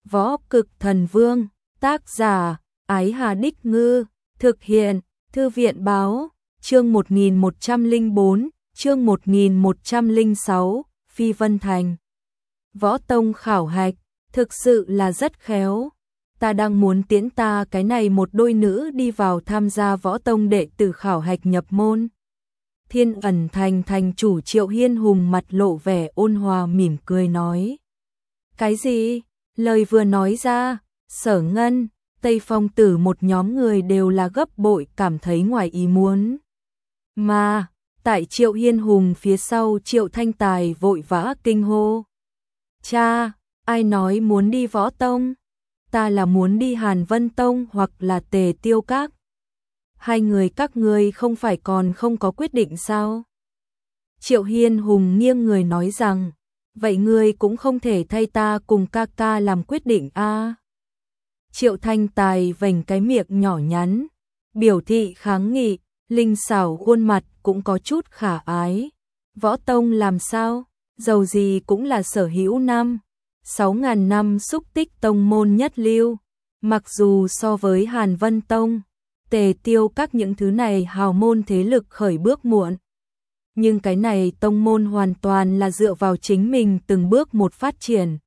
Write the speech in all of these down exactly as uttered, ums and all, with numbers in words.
Võ Cực Thần Vương, tác giả, Ái Hà Đích Ngư, thực hiện, Thư viện báo, chương một nghìn một trăm lẻ bốn, chương một nghìn một trăm lẻ sáu, Phi Vân Thành. Võ Tông khảo hạch, thực sự là rất khéo. Ta đang muốn tiễn ta cái này một đôi nữ đi vào tham gia Võ Tông đệ tử khảo hạch nhập môn. Thiên Ẩn Thành thành chủ Triệu Hiên Hùng mặt lộ vẻ ôn hòa mỉm cười nói. Cái gì? Lời vừa nói ra, Sở Ngân, Tây Phong Tử một nhóm người đều là gấp bội cảm thấy ngoài ý muốn. Mà, tại Triệu Hiên Hùng phía sau Triệu Thanh Tài vội vã kinh hô. Cha, ai nói muốn đi Võ Tông? Ta là muốn đi Hàn Vân Tông hoặc là Tề Tiêu Các. Hai người các ngươi không phải còn không có quyết định sao? Triệu Hiên Hùng nghiêng người nói rằng, vậy ngươi cũng không thể thay ta cùng ca ca làm quyết định a. À? Triệu Thanh Tài vành cái miệng nhỏ nhắn, biểu thị kháng nghị, linh xảo khuôn mặt cũng có chút khả ái. Võ Tông làm sao? Dầu gì cũng là sở hữu năm, sáu ngàn năm xúc tích tông môn nhất lưu. Mặc dù so với Hàn Vân Tông, Tề Tiêu Các những thứ này hào môn thế lực khởi bước muộn. Nhưng cái này tông môn hoàn toàn là dựa vào chính mình từng bước một phát triển.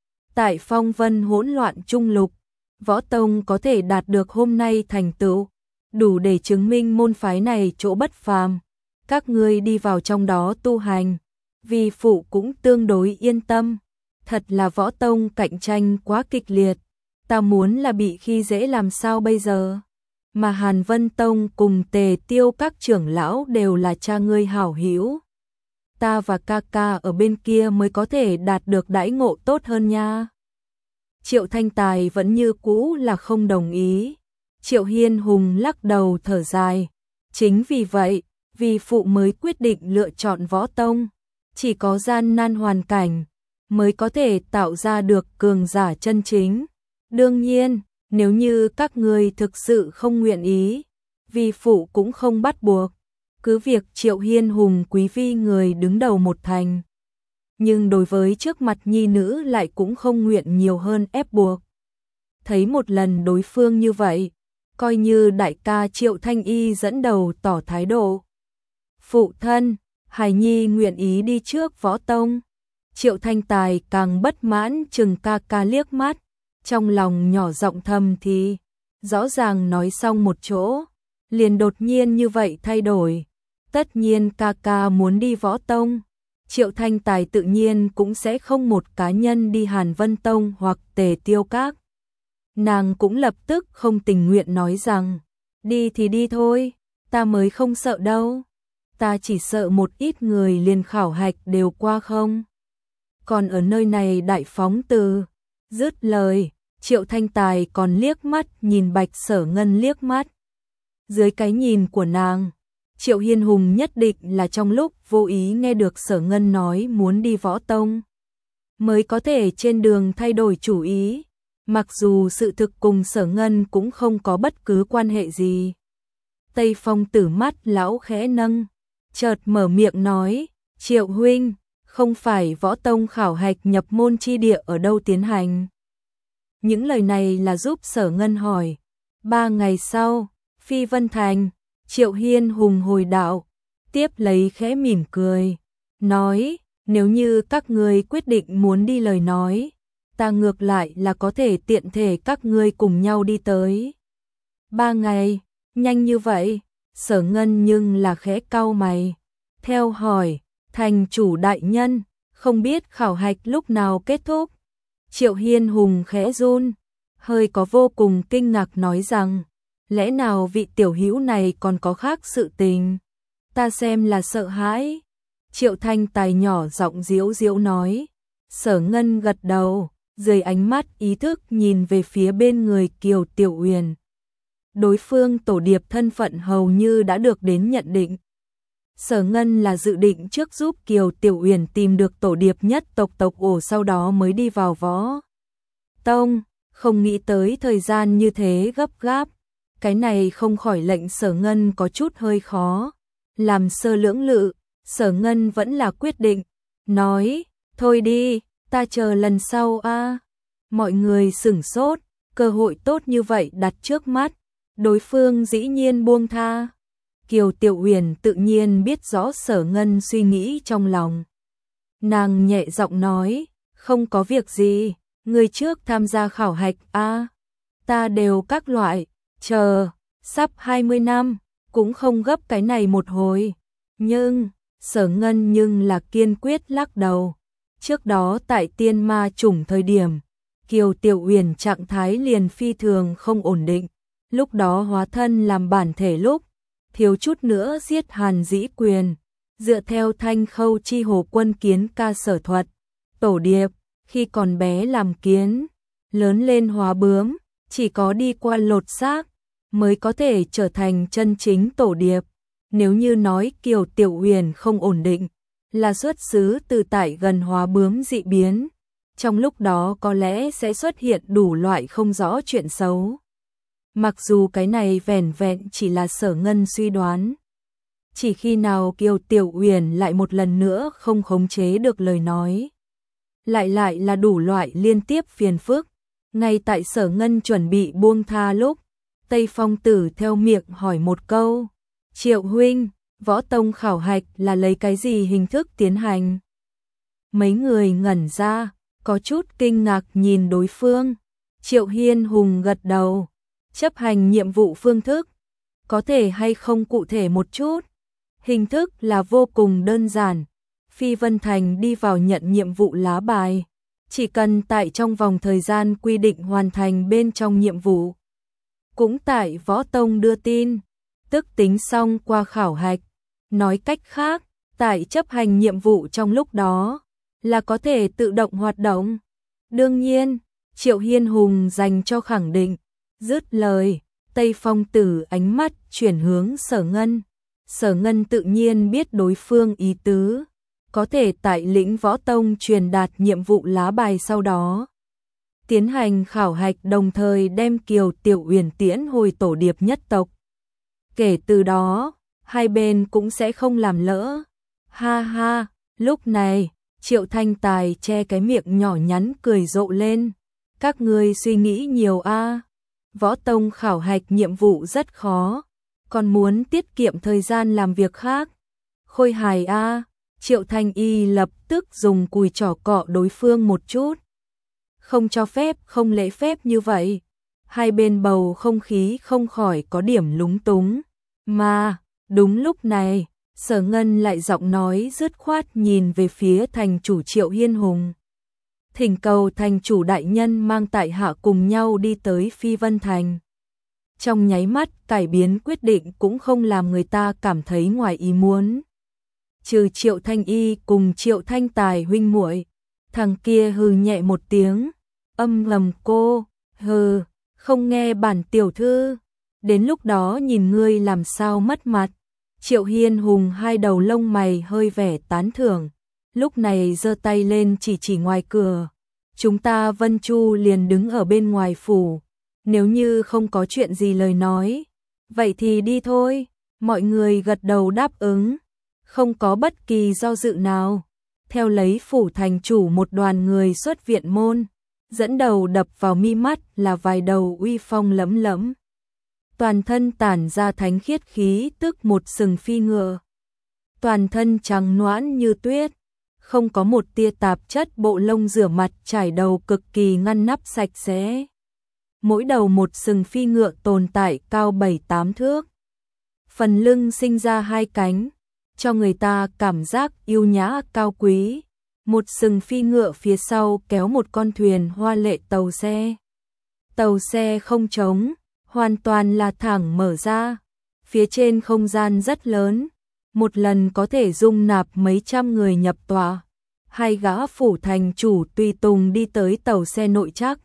Tại phong vân hỗn loạn trung lục, Võ Tông có thể đạt được hôm nay thành tựu, đủ để chứng minh môn phái này chỗ bất phàm. Các ngươi đi vào trong đó tu hành, vì phụ cũng tương đối yên tâm. Thật là Võ Tông cạnh tranh quá kịch liệt, ta muốn là bị khi dễ làm sao bây giờ? Mà Hàn Vân Tông cùng Tề Tiêu Các trưởng lão đều là cha ngươi hảo hữu. Ta và ca ca ở bên kia mới có thể đạt được đãi ngộ tốt hơn nha. Triệu Thanh Tài vẫn như cũ là không đồng ý. Triệu Hiên Hùng lắc đầu thở dài. Chính vì vậy, vì phụ mới quyết định lựa chọn Võ Tông. Chỉ có gian nan hoàn cảnh mới có thể tạo ra được cường giả chân chính. Đương nhiên, nếu như các người thực sự không nguyện ý, vì phụ cũng không bắt buộc. Cứ việc Triệu Hiên Hùng quý vi người đứng đầu một thành. Nhưng đối với trước mặt nhi nữ lại cũng không nguyện nhiều hơn ép buộc. Thấy một lần đối phương như vậy, coi như đại ca Triệu Thanh Y dẫn đầu tỏ thái độ. Phụ thân, Hải Nhi nguyện ý đi trước Võ Tông. Triệu Thanh Tài càng bất mãn chừng ca ca liếc mắt, trong lòng nhỏ giọng thầm thì, rõ ràng nói xong một chỗ, liền đột nhiên như vậy thay đổi. Tất nhiên ca ca muốn đi Võ Tông, Triệu Thanh Tài tự nhiên cũng sẽ không một cá nhân đi Hàn Vân Tông hoặc Tề Tiêu Các. Nàng cũng lập tức không tình nguyện nói rằng, đi thì đi thôi, ta mới không sợ đâu. Ta chỉ sợ một ít người liền khảo hạch đều qua không. Còn ở nơi này đại phóng từ. Dứt lời, Triệu Thanh Tài còn liếc mắt nhìn Bạch Sở Ngân liếc mắt. Dưới cái nhìn của nàng, Triệu Hiên Hùng nhất định là trong lúc vô ý nghe được Sở Ngân nói muốn đi Võ Tông, mới có thể trên đường thay đổi chủ ý, mặc dù sự thực cùng Sở Ngân cũng không có bất cứ quan hệ gì. Tây Phong Tử mắt lão khẽ nâng, chợt mở miệng nói, Triệu huynh, không phải Võ Tông khảo hạch nhập môn chi địa ở đâu tiến hành? Những lời này là giúp Sở Ngân hỏi. Ba ngày sau, Phi Vân Thành, Triệu Hiên Hùng hồi đạo, tiếp lấy khẽ mỉm cười, nói, nếu như các ngươi quyết định muốn đi lời nói, ta ngược lại là có thể tiện thể các ngươi cùng nhau đi tới. Ba ngày, nhanh như vậy, Sở Ngân nhưng là khẽ cau mày, theo hỏi, thành chủ đại nhân, không biết khảo hạch lúc nào kết thúc? Triệu Hiên Hùng khẽ run, hơi có vô cùng kinh ngạc nói rằng, lẽ nào vị tiểu hữu này còn có khác sự tình? Ta xem là sợ hãi. Triệu Thanh Tài nhỏ giọng diễu diễu nói. Sở Ngân gật đầu, dưới ánh mắt ý thức nhìn về phía bên người Kiều Tiểu Uyển. Đối phương tổ điệp thân phận hầu như đã được đến nhận định. Sở Ngân là dự định trước giúp Kiều Tiểu Uyển tìm được tổ điệp nhất tộc tộc ổ sau đó mới đi vào Võ Tông, không nghĩ tới thời gian như thế gấp gáp. Cái này không khỏi lệnh Sở Ngân có chút hơi khó. Làm sơ lưỡng lự, Sở Ngân vẫn là quyết định, nói, thôi đi, ta chờ lần sau a. Mọi người sửng sốt, cơ hội tốt như vậy đặt trước mắt, đối phương dĩ nhiên buông tha. Kiều Tiểu Uyển tự nhiên biết rõ Sở Ngân suy nghĩ trong lòng. Nàng nhẹ giọng nói, không có việc gì, người trước tham gia khảo hạch a, ta đều các loại, chờ, sắp hai mươi năm, cũng không gấp cái này một hồi. Nhưng, Sở Ngân nhưng là kiên quyết lắc đầu. Trước đó tại Tiên Ma Chủng thời điểm, Kiều Tiểu Uyển trạng thái liền phi thường không ổn định, lúc đó hóa thân làm bản thể lúc, thiếu chút nữa giết Hàn Dĩ Quyền, dựa theo Thanh Khâu Chi Hồ Quân Kiến ca sở thuật, tổ điệp, khi còn bé làm kiến, lớn lên hóa bướm, chỉ có đi qua lột xác, mới có thể trở thành chân chính tổ điệp. Nếu như nói Kiều Tiểu Uyển không ổn định, là xuất xứ từ tại gần hóa bướm dị biến, trong lúc đó có lẽ sẽ xuất hiện đủ loại không rõ chuyện xấu. Mặc dù cái này vẻn vẹn chỉ là Sở Ngân suy đoán. Chỉ khi nào Kiều Tiểu Uyển lại một lần nữa không khống chế được lời nói, lại lại là đủ loại liên tiếp phiền phức. Ngay tại Sở Ngân chuẩn bị buông tha lúc, Tây Phong Tử theo miệng hỏi một câu, Triệu huynh, võ tông khảo hạch là lấy cái gì hình thức tiến hành? Mấy người ngẩn ra, có chút kinh ngạc nhìn đối phương. Triệu Hiên Hùng gật đầu, chấp hành nhiệm vụ phương thức, có thể hay không cụ thể một chút? Hình thức là vô cùng đơn giản, Phi Vân Thành đi vào nhận nhiệm vụ lá bài, chỉ cần tại trong vòng thời gian quy định hoàn thành bên trong nhiệm vụ. Cũng tại võ tông đưa tin, tức tính xong qua khảo hạch. Nói cách khác, tại chấp hành nhiệm vụ trong lúc đó, là có thể tự động hoạt động. Đương nhiên, Triệu Hiên Hùng dành cho khẳng định, dứt lời, Tây Phong Tử ánh mắt chuyển hướng Sở Ngân. Sở Ngân tự nhiên biết đối phương ý tứ, có thể tại lĩnh võ tông truyền đạt nhiệm vụ lá bài sau đó. Tiến hành khảo hạch đồng thời đem Kiều Tiểu Uyển tiễn hồi tổ điệp nhất tộc. Kể từ đó, hai bên cũng sẽ không làm lỡ. Ha ha, lúc này, Triệu Thanh Tài che cái miệng nhỏ nhắn cười rộ lên. Các ngươi suy nghĩ nhiều a. Võ tông khảo hạch nhiệm vụ rất khó, còn muốn tiết kiệm thời gian làm việc khác. Khôi hài a. Triệu Thanh Y lập tức dùng cùi trỏ cọ đối phương một chút. Không cho phép, không lễ phép như vậy. Hai bên bầu không khí không khỏi có điểm lúng túng. Mà, đúng lúc này, Sở Ngân lại giọng nói dứt khoát nhìn về phía thành chủ Triệu Hiên Hùng. Thỉnh cầu thành chủ đại nhân mang tại hạ cùng nhau đi tới Phi Vân Thành. Trong nháy mắt, cải biến quyết định cũng không làm người ta cảm thấy ngoài ý muốn. Trừ Triệu Thanh Y cùng Triệu Thanh Tài huynh muội, thằng kia hừ nhẹ một tiếng, âm ngầm cô, hừ, không nghe bản tiểu thư, đến lúc đó nhìn ngươi làm sao mất mặt. Triệu Hiên Hùng hai đầu lông mày hơi vẻ tán thưởng, lúc này giơ tay lên chỉ chỉ ngoài cửa. Chúng ta Vân Chu liền đứng ở bên ngoài phủ, nếu như không có chuyện gì lời nói, vậy thì đi thôi. Mọi người gật đầu đáp ứng, không có bất kỳ do dự nào. Theo lấy phủ thành chủ một đoàn người xuất viện môn, dẫn đầu đập vào mi mắt là vài đầu uy phong lẫm lẫm, toàn thân tản ra thánh khiết khí tức một sừng phi ngựa. Toàn thân trắng nõn như tuyết, không có một tia tạp chất, bộ lông rửa mặt trải đầu cực kỳ ngăn nắp sạch sẽ. Mỗi đầu một sừng phi ngựa tồn tại cao bảy tám thước. Phần lưng sinh ra hai cánh, cho người ta cảm giác yêu nhã cao quý. Một sừng phi ngựa phía sau kéo một con thuyền hoa lệ tàu xe. Tàu xe không trống, hoàn toàn là thẳng mở ra. Phía trên không gian rất lớn, một lần có thể dung nạp mấy trăm người nhập tọa. Hai gã phủ thành chủ tùy tùng đi tới tàu xe nội trắc,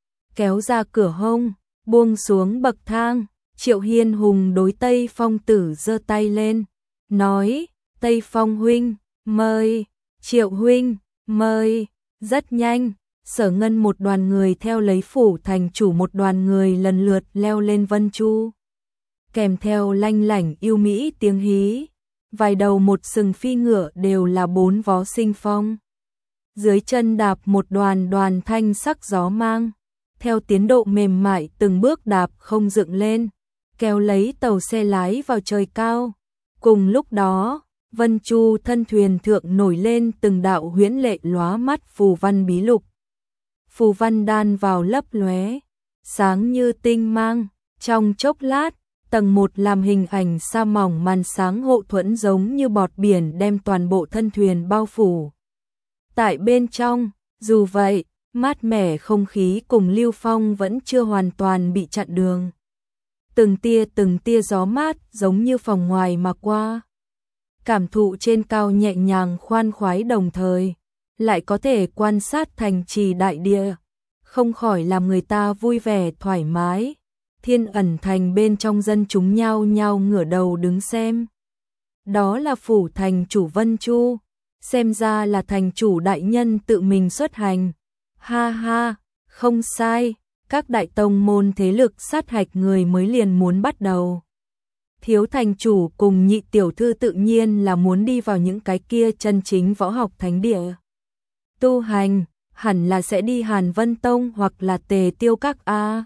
kéo ra cửa hông, buông xuống bậc thang. Triệu Hiên Hùng đối Tây Phong Tử giơ tay lên, nói, Tây Phong huynh, mời. Triệu huynh, mời. Rất nhanh, Sở Ngân một đoàn người theo lấy phủ thành chủ một đoàn người lần lượt leo lên Vân Chu. Kèm theo lanh lảnh yêu mỹ tiếng hí, vài đầu một sừng phi ngựa đều là bốn vó sinh phong. dưới chân đạp một đoàn đoàn thanh sắc gió mang, theo tiến độ mềm mại từng bước đạp không dựng lên, kéo lấy tàu xe lái vào trời cao. Cùng lúc đó, Vân Chu thân thuyền thượng nổi lên từng đạo huyễn lệ lóa mắt phù văn bí lục. Phù văn đan vào lấp lóe, sáng như tinh mang, trong chốc lát, tầng một làm hình ảnh sa mỏng màn sáng hộ thuẫn giống như bọt biển đem toàn bộ thân thuyền bao phủ. Tại bên trong, dù vậy, mát mẻ không khí cùng lưu phong vẫn chưa hoàn toàn bị chặn đường. Từng tia từng tia gió mát giống như phòng ngoài mà qua. Cảm thụ trên cao nhẹ nhàng khoan khoái đồng thời, lại có thể quan sát thành trì đại địa, không khỏi làm người ta vui vẻ thoải mái. Thiên Ẩn Thành bên trong dân chúng nhao nhao ngửa đầu đứng xem. Đó là phủ thành chủ Vân Chu, xem ra là thành chủ đại nhân tự mình xuất hành. Ha ha, không sai, các đại tông môn thế lực sát hạch người mới liền muốn bắt đầu. Thiếu thành chủ cùng nhị tiểu thư tự nhiên là muốn đi vào những cái kia chân chính võ học thánh địa. Tu hành, hẳn là sẽ đi Hàn Vân Tông hoặc là Tề Tiêu Các a.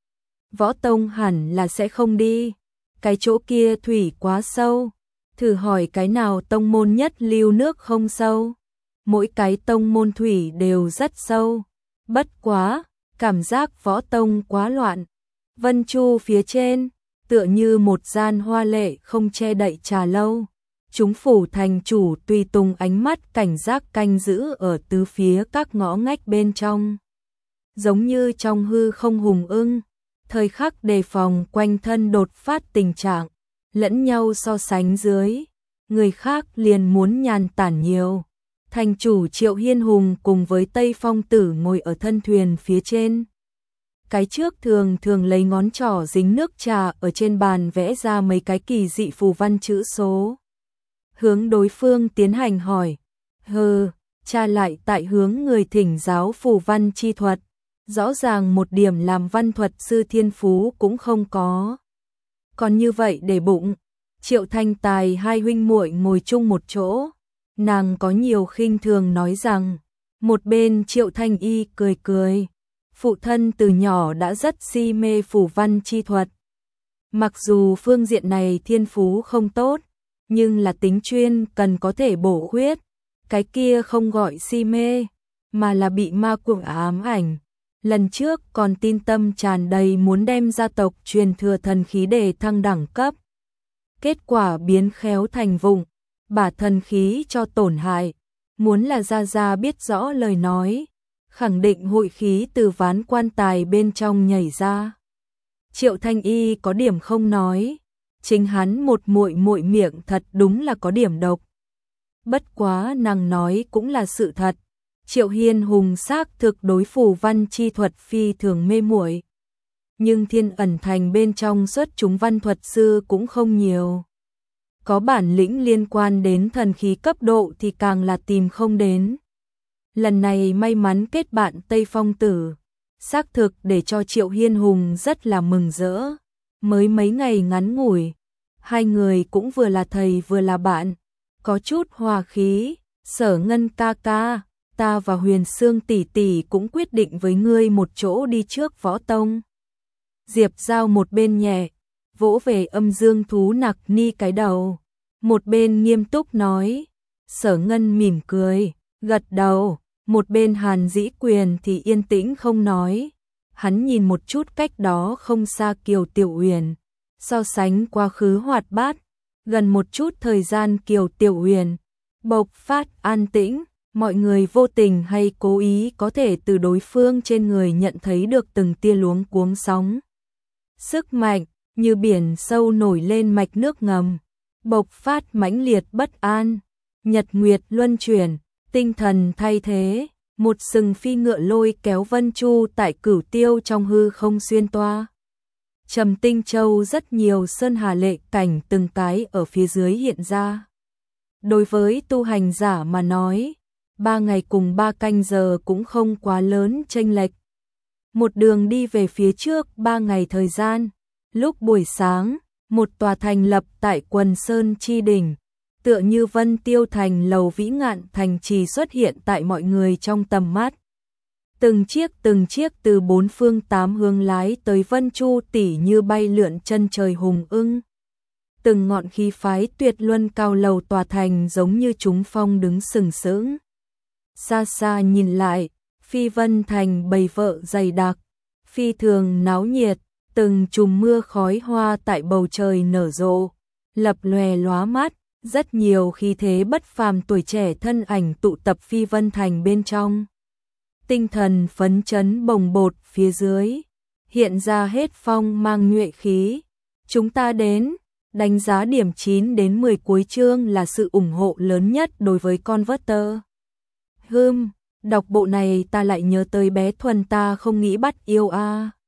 Võ Tông hẳn là sẽ không đi, cái chỗ kia thủy quá sâu. Thử hỏi cái nào tông môn nhất lưu nước không sâu? Mỗi cái tông môn thủy đều rất sâu. Bất quá, cảm giác Võ Tông quá loạn. Vân Chu phía trên, tựa như một gian hoa lệ không che đậy trà lâu. Chúng phủ thành chủ tùy tùng ánh mắt cảnh giác canh giữ ở tứ phía các ngõ ngách bên trong. Giống như trong hư không hùng ưng, thời khắc đề phòng quanh thân đột phát tình trạng, lẫn nhau so sánh dưới, người khác liền muốn nhàn tản nhiều. Thành chủ Triệu Hiên Hùng cùng với Tây Phong Tử ngồi ở thân thuyền phía trên. Cái trước thường thường lấy ngón trỏ dính nước trà ở trên bàn vẽ ra mấy cái kỳ dị phù văn chữ số. Hướng đối phương tiến hành hỏi, hừ, cha lại tại hướng người thỉnh giáo phù văn chi thuật, rõ ràng một điểm làm văn thuật sư thiên phú cũng không có. Còn như vậy để bụng, Triệu Thanh Tài hai huynh muội ngồi chung một chỗ, nàng có nhiều khinh thường nói rằng, một bên Triệu Thanh Y cười cười, phụ thân từ nhỏ đã rất si mê phù văn chi thuật. Mặc dù phương diện này thiên phú không tốt, nhưng là tính chuyên cần có thể bổ khuyết, cái kia không gọi si mê, mà là bị ma quỷ ám ảnh. Lần trước còn tin tâm tràn đầy muốn đem gia tộc truyền thừa thần khí để thăng đẳng cấp. Kết quả biến khéo thành vụng, bả thần khí cho tổn hại. Muốn là gia gia biết rõ lời nói, khẳng định hội khí từ ván quan tài bên trong nhảy ra. Triệu Thanh Y có điểm không nói, chính hắn một muội muội miệng thật đúng là có điểm độc. Bất quá nàng nói cũng là sự thật. Triệu Hiên Hùng xác thực đối phù văn chi thuật phi thường mê muội, nhưng Thiên Ẩn Thành bên trong xuất chúng văn thuật sư cũng không nhiều. Có bản lĩnh liên quan đến thần khí cấp độ thì càng là tìm không đến. Lần này may mắn kết bạn Tây Phong Tử, xác thực để cho Triệu Hiên Hùng rất là mừng rỡ. Mới mấy ngày ngắn ngủi, hai người cũng vừa là thầy vừa là bạn, có chút hòa khí. Sở Ngân ca ca, ta và Huyền Sương tỷ tỷ cũng quyết định với ngươi một chỗ đi trước Võ Tông. Diệp Giao một bên nhẹ vỗ về âm dương thú nặc ni cái đầu, một bên nghiêm túc nói. Sở Ngân mỉm cười, gật đầu, một bên Hàn Dĩ Quyền thì yên tĩnh không nói. Hắn nhìn một chút cách đó không xa Kiều Tiểu Uyển, so sánh quá khứ hoạt bát, gần một chút thời gian Kiều Tiểu Uyển bộc phát an tĩnh, mọi người vô tình hay cố ý có thể từ đối phương trên người nhận thấy được từng tia luống cuống sóng. Sức mạnh như biển sâu nổi lên mạch nước ngầm, bộc phát mãnh liệt bất an, nhật nguyệt luân chuyển, tinh thần thay thế, một sừng phi ngựa lôi kéo Vân Chu tại Cửu Tiêu trong hư không xuyên toa. Trầm Tinh Châu rất nhiều sơn hà lệ cảnh từng cái ở phía dưới hiện ra. Đối với tu hành giả mà nói, ba ngày cùng ba canh giờ cũng không quá lớn chênh lệch. Một đường đi về phía trước ba ngày thời gian, lúc buổi sáng, một tòa thành lập tại Quần Sơn Chi Đỉnh, tựa như Vân Tiêu Thành lầu vĩ ngạn thành trì xuất hiện tại mọi người trong tầm mắt. Từng chiếc từng chiếc từ bốn phương tám hướng lái tới Vân Chu tỷ như bay lượn chân trời hùng ưng. Từng ngọn khí phái tuyệt luân cao lầu tòa thành giống như chúng phong đứng sừng sững. Xa xa nhìn lại, Phi Vân Thành bầy vợ dày đặc, phi thường náo nhiệt, từng chùm mưa khói hoa tại bầu trời nở rộ, lập lòe lóa mắt, rất nhiều khí thế bất phàm tuổi trẻ thân ảnh tụ tập Phi Vân Thành bên trong. Tinh thần phấn chấn bồng bột phía dưới, hiện ra hết phong mang nhuệ khí. Chúng ta đến, đánh giá điểm chín đến mười cuối chương là sự ủng hộ lớn nhất đối với Converter. Hừm, đọc bộ này ta lại nhớ tới bé Thuần ta không nghĩ bắt yêu a. À.